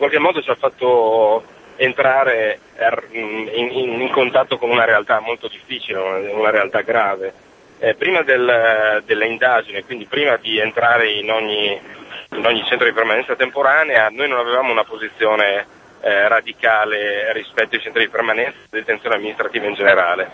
qualche modo ci ha fatto entrare in contatto con una realtà molto difficile, una realtà grave. Prima delle indagini, quindi prima di entrare in ogni centro di permanenza temporanea, noi non avevamo una posizione radicale rispetto ai centri di permanenza e detenzione amministrativa in generale.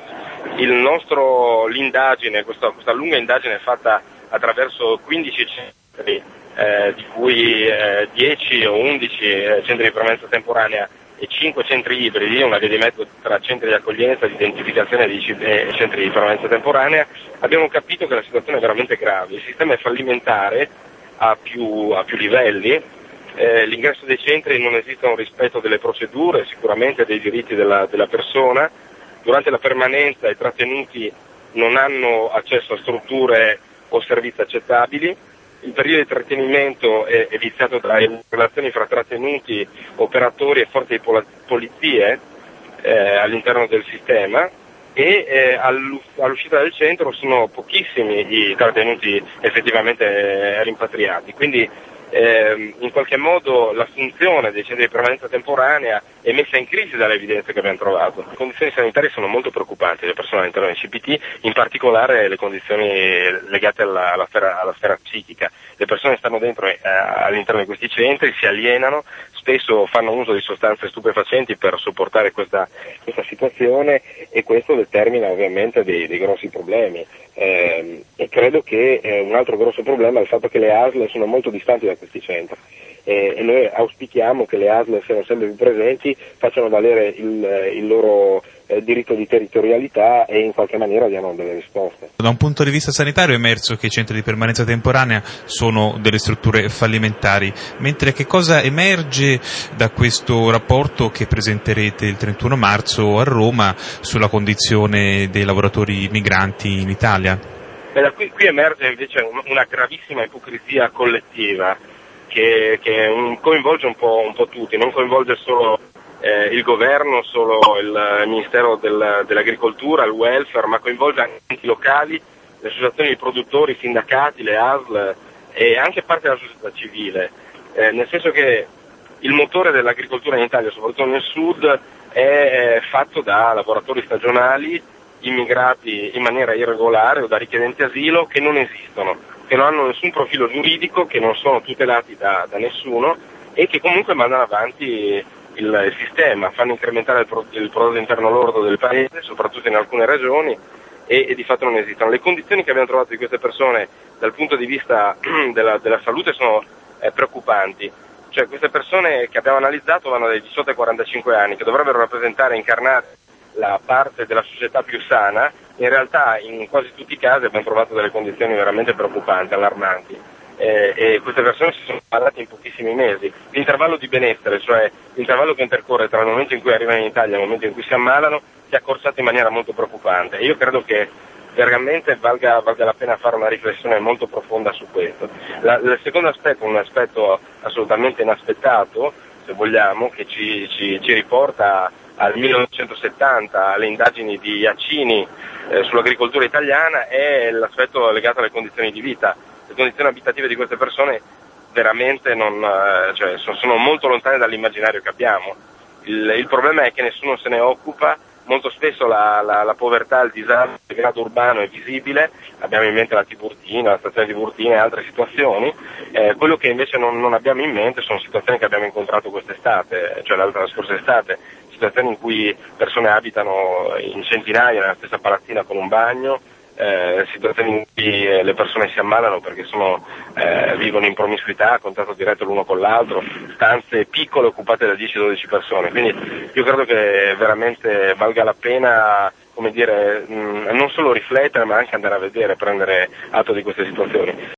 L'indagine, questa lunga indagine fatta attraverso 15 centri, di cui 10 o 11 centri di permanenza temporanea e 5 centri ibridi, una via di mezzo tra centri di accoglienza, di identificazione e centri di permanenza temporanea, abbiamo capito che la situazione è veramente grave. Il sistema è fallimentare a più livelli, l'ingresso dei centri non esiste un rispetto delle procedure, sicuramente dei diritti della persona. Durante la permanenza i trattenuti non hanno accesso a strutture o servizi accettabili. Il periodo di trattenimento è viziato dalle relazioni fra trattenuti, operatori e forze di polizie all'interno del sistema, e all'uscita del centro sono pochissimi i trattenuti effettivamente rimpatriati. Quindi in qualche modo la funzione dei centri di permanenza temporanea è messa in crisi dalle evidenze che abbiamo trovato. Le condizioni sanitarie sono molto preoccupanti delle persone all'interno del CPT, in particolare le condizioni legate alla sfera psichica. Le persone stanno dentro all'interno di questi centri, si alienano, spesso fanno uso di sostanze stupefacenti per sopportare questa situazione, e questo determina ovviamente dei grossi problemi. E credo che un altro grosso problema è il fatto che le ASL sono molto distanti da questi centri, e noi auspichiamo che le ASL siano sempre più presenti, facciano valere il loro diritto di territorialità e in qualche maniera diano delle risposte. Da un punto di vista sanitario è emerso che i centri di permanenza temporanea sono delle strutture fallimentari, mentre che cosa emerge da questo rapporto che presenterete il 31 marzo a Roma sulla condizione dei lavoratori migranti in Italia? Da qui emerge invece una gravissima ipocrisia collettiva che coinvolge un po' tutti, non coinvolge solo il governo, solo il Ministero dell'Agricoltura, il welfare, ma coinvolge anche gli enti locali, le associazioni di produttori, i sindacati, le ASL e anche parte della società civile, nel senso che il motore dell'agricoltura in Italia, soprattutto nel sud, è fatto da lavoratori stagionali, immigrati in maniera irregolare o da richiedenti asilo che non esistono, che non hanno nessun profilo giuridico, che non sono tutelati da nessuno e che comunque mandano avanti il sistema, fanno incrementare il prodotto interno lordo del paese, soprattutto in alcune regioni, e di fatto non esistono. Le condizioni che abbiamo trovato di queste persone dal punto di vista della salute sono preoccupanti. Cioè, queste persone che abbiamo analizzato vanno dai 18 ai 45 anni, che dovrebbero rappresentare e incarnare la parte della società più sana. In realtà in quasi tutti i casi abbiamo trovato delle condizioni veramente preoccupanti, allarmanti, e queste persone si sono ammalate in pochissimi mesi. L'intervallo di benessere, cioè l'intervallo che intercorre tra il momento in cui arrivano in Italia e il momento in cui si ammalano, si è accorciato in maniera molto preoccupante, e io credo che veramente valga la pena fare una riflessione molto profonda su questo. Il secondo aspetto, un aspetto assolutamente inaspettato, se vogliamo, che ci riporta al 1970, alle indagini di Iacchini sull'agricoltura italiana, è l'aspetto legato alle condizioni di vita. Le condizioni abitative di queste persone veramente sono molto lontane dall'immaginario che abbiamo. Il problema è che nessuno se ne occupa. Molto spesso la povertà, il disagio, il degrado urbano è visibile, abbiamo in mente la stazione di Tiburtina e altre situazioni. Quello che invece non abbiamo in mente sono situazioni che abbiamo incontrato quest'estate, cioè la scorsa estate, situazioni in cui persone abitano in centinaia nella stessa palazzina con un bagno, situazioni in cui le persone si ammalano perché vivono in promiscuità, a contatto diretto l'uno con l'altro, stanze piccole occupate da 10-12 persone. Quindi io credo che veramente valga la pena, non solo riflettere, ma anche andare a vedere, prendere atto di queste situazioni.